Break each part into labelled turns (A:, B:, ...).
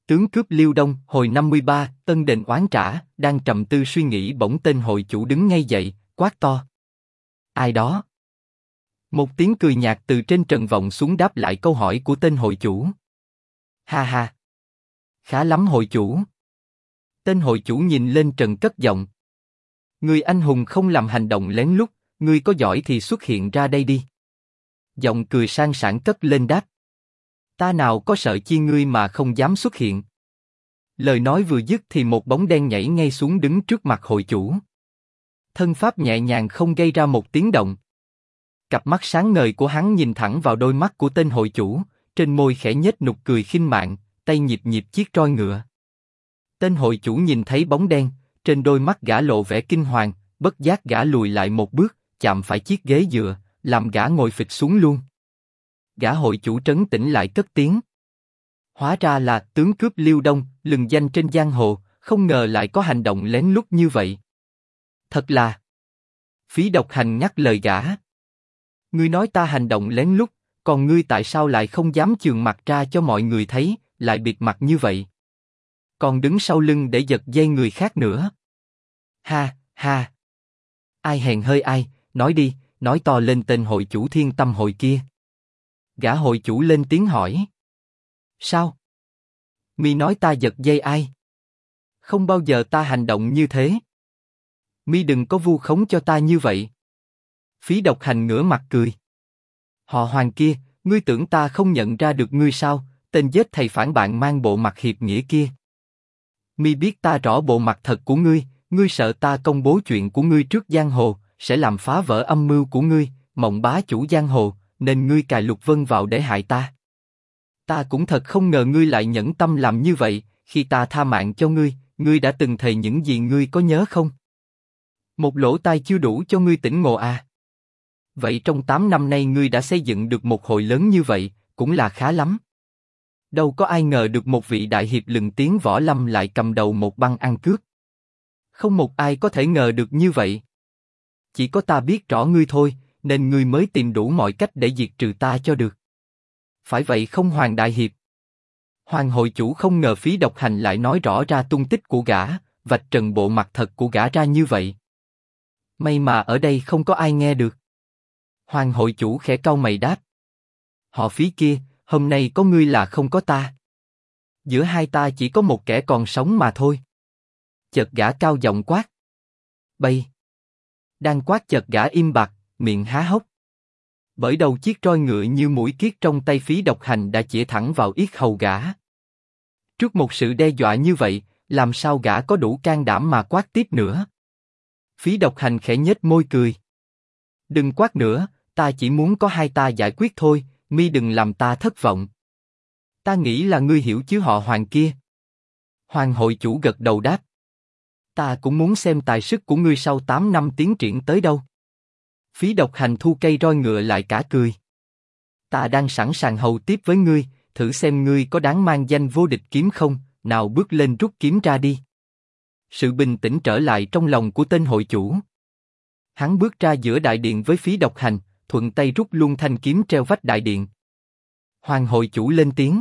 A: Tướng cướp Liêu Đông, hồi 53, Tân đền oán trả, đang trầm tư suy nghĩ bỗng tên hội chủ đứng ngay dậy, quát to. Ai đó? Một tiếng cười nhạt từ trên trần vọng xuống đáp lại câu hỏi của tên hội chủ. Ha ha! Khá lắm hội chủ. Tên hội chủ nhìn lên trần cất giọng. Người anh hùng không làm hành động lén lút, ngươi có giỏi thì xuất hiện ra đây đi. Giọng cười sang sảng cất lên đáp. Ta nào có sợ chi ngươi mà không dám xuất hiện. Lời nói vừa dứt thì một bóng đen nhảy ngay xuống đứng trước mặt hội chủ. Thân pháp nhẹ nhàng không gây ra một tiếng động. Cặp mắt sáng ngời của hắn nhìn thẳng vào đôi mắt của tên hội chủ, trên môi khẽ nhếch nụ cười khinh mạn, tay nhịp nhịp chiếc roi ngựa. Tên hội chủ nhìn thấy bóng đen, trên đôi mắt gã lộ vẻ kinh hoàng, bất giác gã lùi lại một bước, chạm phải chiếc ghế dựa, làm gã ngồi phịch xuống luôn. Gã hội chủ trấn tĩnh lại cất tiếng. Hóa ra là tướng cướp Liêu Đông, lừng danh trên giang hồ, không ngờ lại có hành động lén lút như vậy. Thật là... Phí Độc Hành nhắc lời gã. Ngươi nói ta hành động lén lút, còn ngươi tại sao lại không dám chườm mặt ra cho mọi người thấy, lại bịt mặt như vậy? Còn đứng sau lưng để giật dây người khác nữa. Ha, ha. Ai hèn hơi ai, nói đi, nói to lên tên hội chủ Thiên Tâm hội kia. Gã hội chủ lên tiếng hỏi. Sao? Mi nói ta giật dây ai? Không bao giờ ta hành động như thế. Mi đừng có vu khống cho ta như vậy. Phí Độc Hành ngửa mặt cười. Họ Hoàng kia, ngươi tưởng ta không nhận ra được ngươi sao? Tên giết thầy phản bạn mang bộ mặt hiệp nghĩa kia. Mi biết ta rõ bộ mặt thật của ngươi, ngươi sợ ta công bố chuyện của ngươi trước giang hồ, sẽ làm phá vỡ âm mưu của ngươi, Mộng bá chủ giang hồ, nên ngươi cài Lục Vân vào để hại ta. Ta cũng thật không ngờ ngươi lại nhẫn tâm làm như vậy, khi ta tha mạng cho ngươi, ngươi đã từng thề những gì ngươi có nhớ không? Một lỗ tai chưa đủ cho ngươi tỉnh ngộ à? Vậy trong 8 năm nay ngươi đã xây dựng được một hội lớn như vậy, cũng là khá lắm. Đâu có ai ngờ được một vị đại hiệp lừng tiếng võ lâm lại cầm đầu một băng ăn cướp. Không một ai có thể ngờ được như vậy. Chỉ có ta biết rõ ngươi thôi, nên ngươi mới tìm đủ mọi cách để diệt trừ ta cho được. Phải vậy không Hoàng đại hiệp? Hoàng hội chủ không ngờ Phí Độc Hành lại nói rõ ra tung tích của gã, vạch trần bộ mặt thật của gã ra như vậy. May mà ở đây không có ai nghe được. Hoàng hội chủ khẽ cau mày đáp. Họ Phí kia, hôm nay có ngươi là không có ta. Giữa hai ta chỉ có một kẻ còn sống mà thôi. Chợt gã cao giọng quát. Bay! Đang quát chợt gã im bặt, miệng há hốc. Bởi đầu chiếc roi ngựa như mũi kiết trong tay Phí Độc Hành đã chĩa thẳng vào yết hầu gã. Trước một sự đe dọa như vậy, làm sao gã có đủ can đảm mà quát tiếp nữa? Phí Độc Hành khẽ nhếch môi cười. Đừng quát nữa, ta chỉ muốn có hai ta giải quyết thôi, mi đừng làm ta thất vọng. Ta nghĩ là ngươi hiểu chứ họ Hoàng kia. Hoàng hội chủ gật đầu đáp. Ta cũng muốn xem tài sức của ngươi sau 8 năm tiến triển tới đâu. Phí Độc Hành thu cây roi ngựa lại cả cười. Ta đang sẵn sàng hầu tiếp với ngươi, thử xem ngươi có đáng mang danh vô địch kiếm không, nào bước lên rút kiếm ra đi. Sự bình tĩnh trở lại trong lòng của tên hội chủ. Hắn bước ra giữa đại điện với Phí Độc Hành, thuận tay rút luôn thanh kiếm treo vách đại điện. Hoàng hội chủ lên tiếng.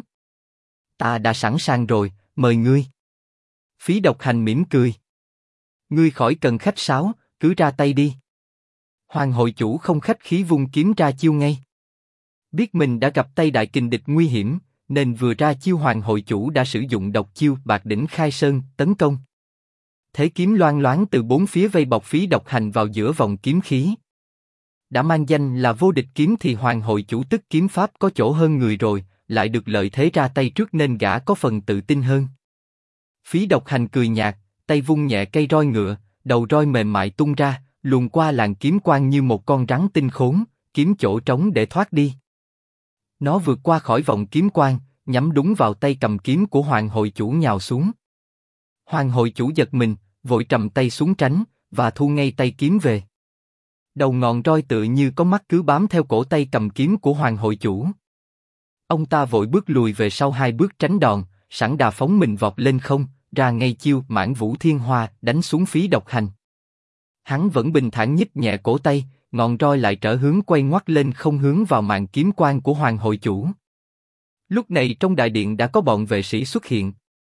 A: Ta đã sẵn sàng rồi, mời ngươi. Phí Độc Hành mỉm cười. Ngươi khỏi cần khách sáo, cứ ra tay đi. Hoàng hội chủ không khách khí vung kiếm ra chiêu ngay. Biết mình đã gặp tay đại kình địch nguy hiểm, nên vừa ra chiêu Hoàng hội chủ đã sử dụng độc chiêu Bạc Đỉnh Khai Sơn tấn công. Thế kiếm loang loáng từ bốn phía vây bọc Phí Độc Hành vào giữa vòng kiếm khí. Đã mang danh là vô địch kiếm thì Hoàng hội chủ tức kiếm pháp có chỗ hơn người rồi, lại được lợi thế ra tay trước nên gã có phần tự tin hơn. Phí Độc Hành cười nhạt, tay vung nhẹ cây roi ngựa, đầu roi mềm mại tung ra, luồn qua làn kiếm quang như một con rắn tinh khốn, kiếm chỗ trống để thoát đi. Nó vượt qua khỏi vòng kiếm quang, nhắm đúng vào tay cầm kiếm của Hoàng hội chủ nhào xuống. Hoàng hội chủ giật mình, vội trầm tay xuống tránh, và thu ngay tay kiếm về. Đầu ngọn roi tựa như có mắt cứ bám theo cổ tay cầm kiếm của Hoàng hội chủ. Ông ta vội bước lùi về sau 2 bước tránh đòn, sẵn đà phóng mình vọt lên không, ra ngay chiêu Mãn Vũ Thiên Hoa đánh xuống Phí Độc Hành. Hắn vẫn bình thản nhích nhẹ cổ tay, ngọn roi lại trở hướng quay ngoắt lên không hướng vào màn kiếm quang của Hoàng hội chủ. Lúc này trong đại điện đã có bọn vệ sĩ xuất hiện.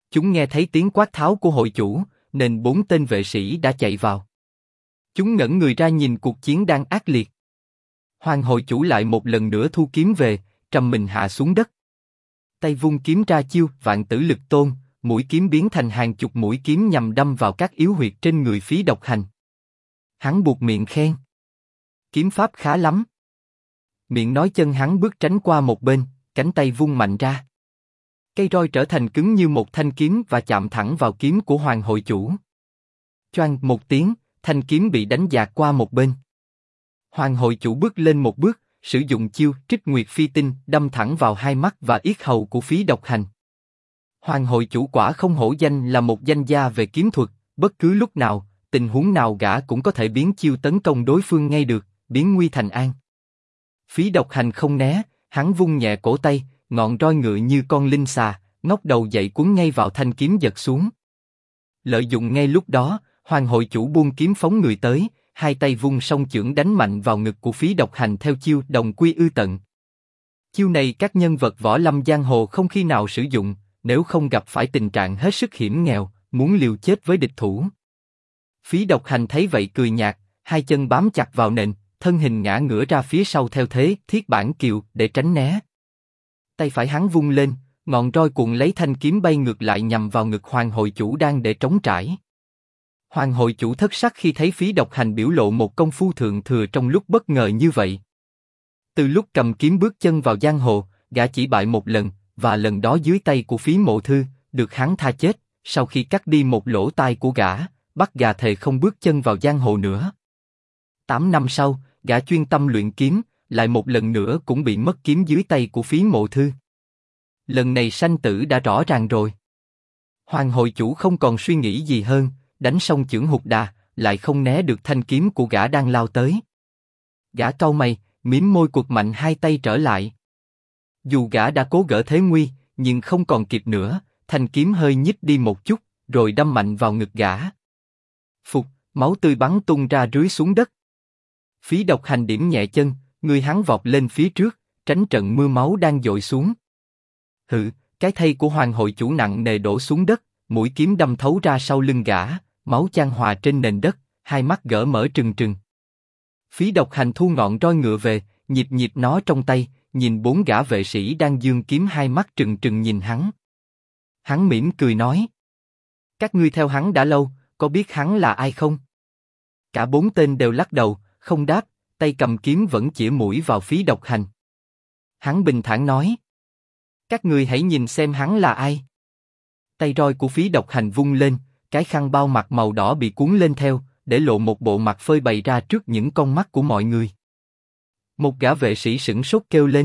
A: Chúng nghe thấy tiếng quát tháo của hội chủ, nên 4 tên vệ sĩ đã chạy vào. Chúng ngẩng người ra nhìn cuộc chiến đang ác liệt. Hoàng hội chủ lại một lần nữa thu kiếm về, trầm mình hạ xuống đất. Tay vung kiếm ra chiêu Vạn Tử Lực Tôn, mũi kiếm biến thành hàng chục mũi kiếm nhằm đâm vào các yếu huyệt trên người Phí Độc Hành. Hắn buột miệng khen: kiếm pháp khá lắm. Miệng nói chân hắn bước tránh qua một bên, cánh tay vung mạnh ra. Cây roi trở thành cứng như một thanh kiếm và chạm thẳng vào kiếm của Hoàng hội chủ. Choang một tiếng, thanh kiếm bị đánh dạt qua một bên. Hoàng hội chủ bước lên một bước, sử dụng chiêu Trích Nguyệt Phi Tinh đâm thẳng vào hai mắt và yết hầu của Phí Độc Hành. Hoàng hội chủ quả không hổ danh là một danh gia về kiếm thuật, bất cứ lúc nào, tình huống nào gã cũng có thể biến chiêu tấn công đối phương ngay được, biến nguy thành an. Phí Độc Hành không né, hắn vung nhẹ cổ tay, ngọn roi ngựa như con linh xà, ngóc đầu dậy cuốn ngay vào thanh kiếm giật xuống. Lợi dụng ngay lúc đó, Hoàng hội chủ buông kiếm phóng người tới, hai tay vung song chưởng đánh mạnh vào ngực của Phí Độc Hành theo chiêu Đồng Quy Ư Tận. Chiêu này các nhân vật võ lâm giang hồ không khi nào sử dụng, nếu không gặp phải tình trạng hết sức hiểm nghèo, muốn liều chết với địch thủ. Phí Độc Hành thấy vậy cười nhạt, hai chân bám chặt vào nền, thân hình ngã ngửa ra phía sau theo thế Thiết Bản Kiều để tránh né. Tay phải hắn vung lên, ngọn roi cuộn lấy thanh kiếm bay ngược lại nhằm vào ngực Hoàng hội chủ đang để trống trải. Hoàng hội chủ thất sắc khi thấy Phí Độc Hành biểu lộ một công phu thượng thừa trong lúc bất ngờ như vậy. Từ lúc cầm kiếm bước chân vào giang hồ, gã chỉ bại một lần, và lần đó dưới tay của Phí Mộ Thư, được hắn tha chết. Sau khi cắt đi một lỗ tai của gã, bắt gà thề không bước chân vào giang hồ nữa. 8 năm sau, gã chuyên tâm luyện kiếm, lại một lần nữa cũng bị mất kiếm dưới tay của Phí Mộ Thư. Lần này sanh tử đã rõ ràng rồi. Hoàng hội chủ không còn suy nghĩ gì hơn, đánh xong chưởng hụt đà, lại không né được thanh kiếm của gã đang lao tới. Gã cau mày, mím môi quật mạnh hai tay trở lại. Dù gã đã cố gỡ thế nguy, nhưng không còn kịp nữa, thanh kiếm hơi nhích đi một chút, rồi đâm mạnh vào ngực gã. Phụt, máu tươi bắn tung ra rưới xuống đất. Phí Độc Hành điểm nhẹ chân, người hắn vọt lên phía trước, tránh trận mưa máu đang dội xuống. Hự, cái thây của Hoàng hội chủ nặng nề đổ xuống đất, mũi kiếm đâm thấu ra sau lưng gã, máu chan hòa trên nền đất, hai mắt gỡ mở trừng trừng. Phí Độc Hành thu ngọn roi ngựa về, nhịp nhịp nó trong tay, nhìn 4 gã vệ sĩ đang giương kiếm, hai mắt trừng trừng nhìn hắn. Hắn mỉm cười nói: các ngươi theo hắn đã lâu, có biết hắn là ai không? Cả 4 tên đều lắc đầu, không đáp, tay cầm kiếm vẫn chĩa mũi vào Phí Độc Hành. Hắn bình thản nói: các ngươi hãy nhìn xem hắn là ai. Tay roi của Phí Độc Hành vung lên, cái khăn bao mặt màu đỏ bị cuốn lên theo, để lộ một bộ mặt phơi bày ra trước những con mắt của mọi người. Một gã vệ sĩ sửng sốt kêu lên: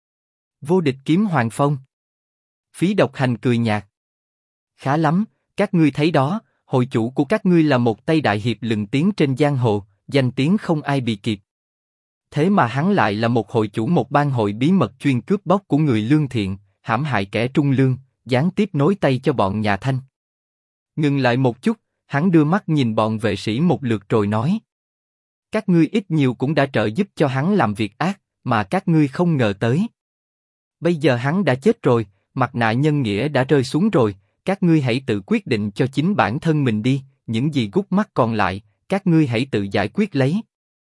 A: Vô Địch Kiếm Hoàng Phong. Phí Độc Hành cười nhạt: khá lắm, các ngươi thấy đó, hội chủ của các ngươi là một tay đại hiệp lừng tiếng trên giang hồ, danh tiếng không ai bị kịp. Thế mà hắn lại là một hội chủ một bang hội bí mật chuyên cướp bóc của người lương thiện, hãm hại kẻ trung lương, gián tiếp nối tay cho bọn nhà Thanh. Ngừng lại một chút, hắn đưa mắt nhìn bọn vệ sĩ một lượt rồi nói: các ngươi ít nhiều cũng đã trợ giúp cho hắn làm việc ác, mà các ngươi không ngờ tới. Bây giờ hắn đã chết rồi, mặt nạ nhân nghĩa đã rơi xuống rồi, các ngươi hãy tự quyết định cho chính bản thân mình đi, những gì gút mắt còn lại, các ngươi hãy tự giải quyết lấy.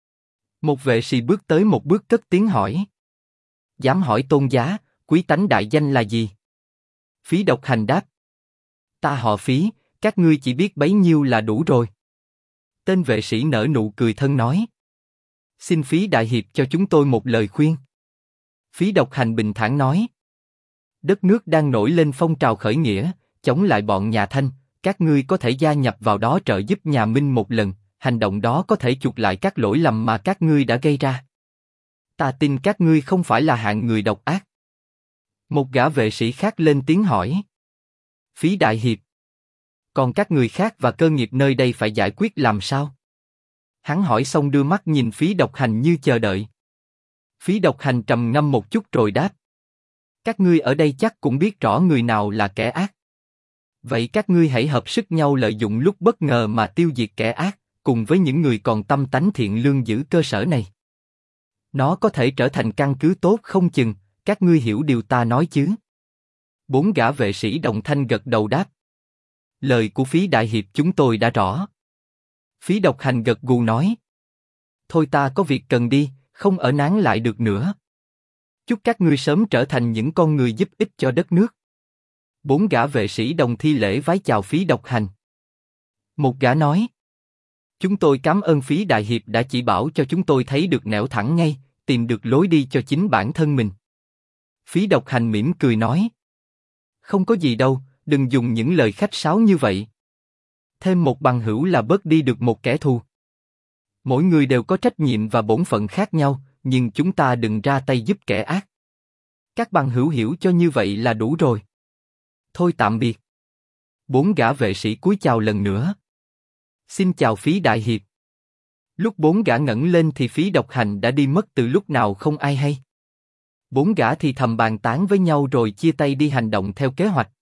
A: Một vệ sĩ bước tới một bước cất tiếng hỏi: dám hỏi tôn giá, quý tánh đại danh là gì? Phí Độc Hành đáp: ta họ Phí, các ngươi chỉ biết bấy nhiêu là đủ rồi. Tên vệ sĩ nở nụ cười thân nói: xin Phí đại hiệp cho chúng tôi một lời khuyên. Phí Độc Hành bình thản nói: đất nước đang nổi lên phong trào khởi nghĩa, chống lại bọn nhà Thanh, các ngươi có thể gia nhập vào đó trợ giúp nhà Minh một lần, hành động đó có thể chuộc lại các lỗi lầm mà các ngươi đã gây ra. Ta tin các ngươi không phải là hạng người độc ác. Một gã vệ sĩ khác lên tiếng hỏi: Phí đại hiệp, còn các người khác và cơ nghiệp nơi đây phải giải quyết làm sao? Hắn hỏi xong đưa mắt nhìn Phí Độc Hành như chờ đợi. Phí Độc Hành trầm ngâm một chút rồi đáp: các ngươi ở đây chắc cũng biết rõ người nào là kẻ ác. Vậy các ngươi hãy hợp sức nhau lợi dụng lúc bất ngờ mà tiêu diệt kẻ ác, cùng với những người còn tâm tánh thiện lương giữ cơ sở này. Nó có thể trở thành căn cứ tốt không chừng, các ngươi hiểu điều ta nói chứ? 4 gã vệ sĩ đồng thanh gật đầu đáp: Lời của Phí đại hiệp chúng tôi đã rõ. Phí Độc Hành gật gù nói. Thôi ta có việc cần đi, không ở nán lại được nữa. Chúc các ngươi sớm trở thành những con người giúp ích cho đất nước. 4 gã vệ sĩ đồng thi lễ vái chào Phí Độc Hành. Một gã nói. Chúng tôi cảm ơn Phí đại hiệp đã chỉ bảo cho chúng tôi thấy được nẻo thẳng ngay, tìm được lối đi cho chính bản thân mình. Phí Độc Hành mỉm cười nói. Không có gì đâu, đừng dùng những lời khách sáo như vậy. Thêm một bằng hữu là bớt đi được một kẻ thù. Mỗi người đều có trách nhiệm và bổn phận khác nhau, nhưng chúng ta đừng ra tay giúp kẻ ác. Các bằng hữu hiểu cho như vậy là đủ rồi. Thôi tạm biệt. 4 gã vệ sĩ cúi chào lần nữa. Xin chào Phí đại hiệp. Lúc 4 gã ngẩng lên thì Phí Độc Hành đã đi mất từ lúc nào không ai hay. 4 gã thì thầm bàn tán với nhau rồi chia tay đi hành động theo kế hoạch.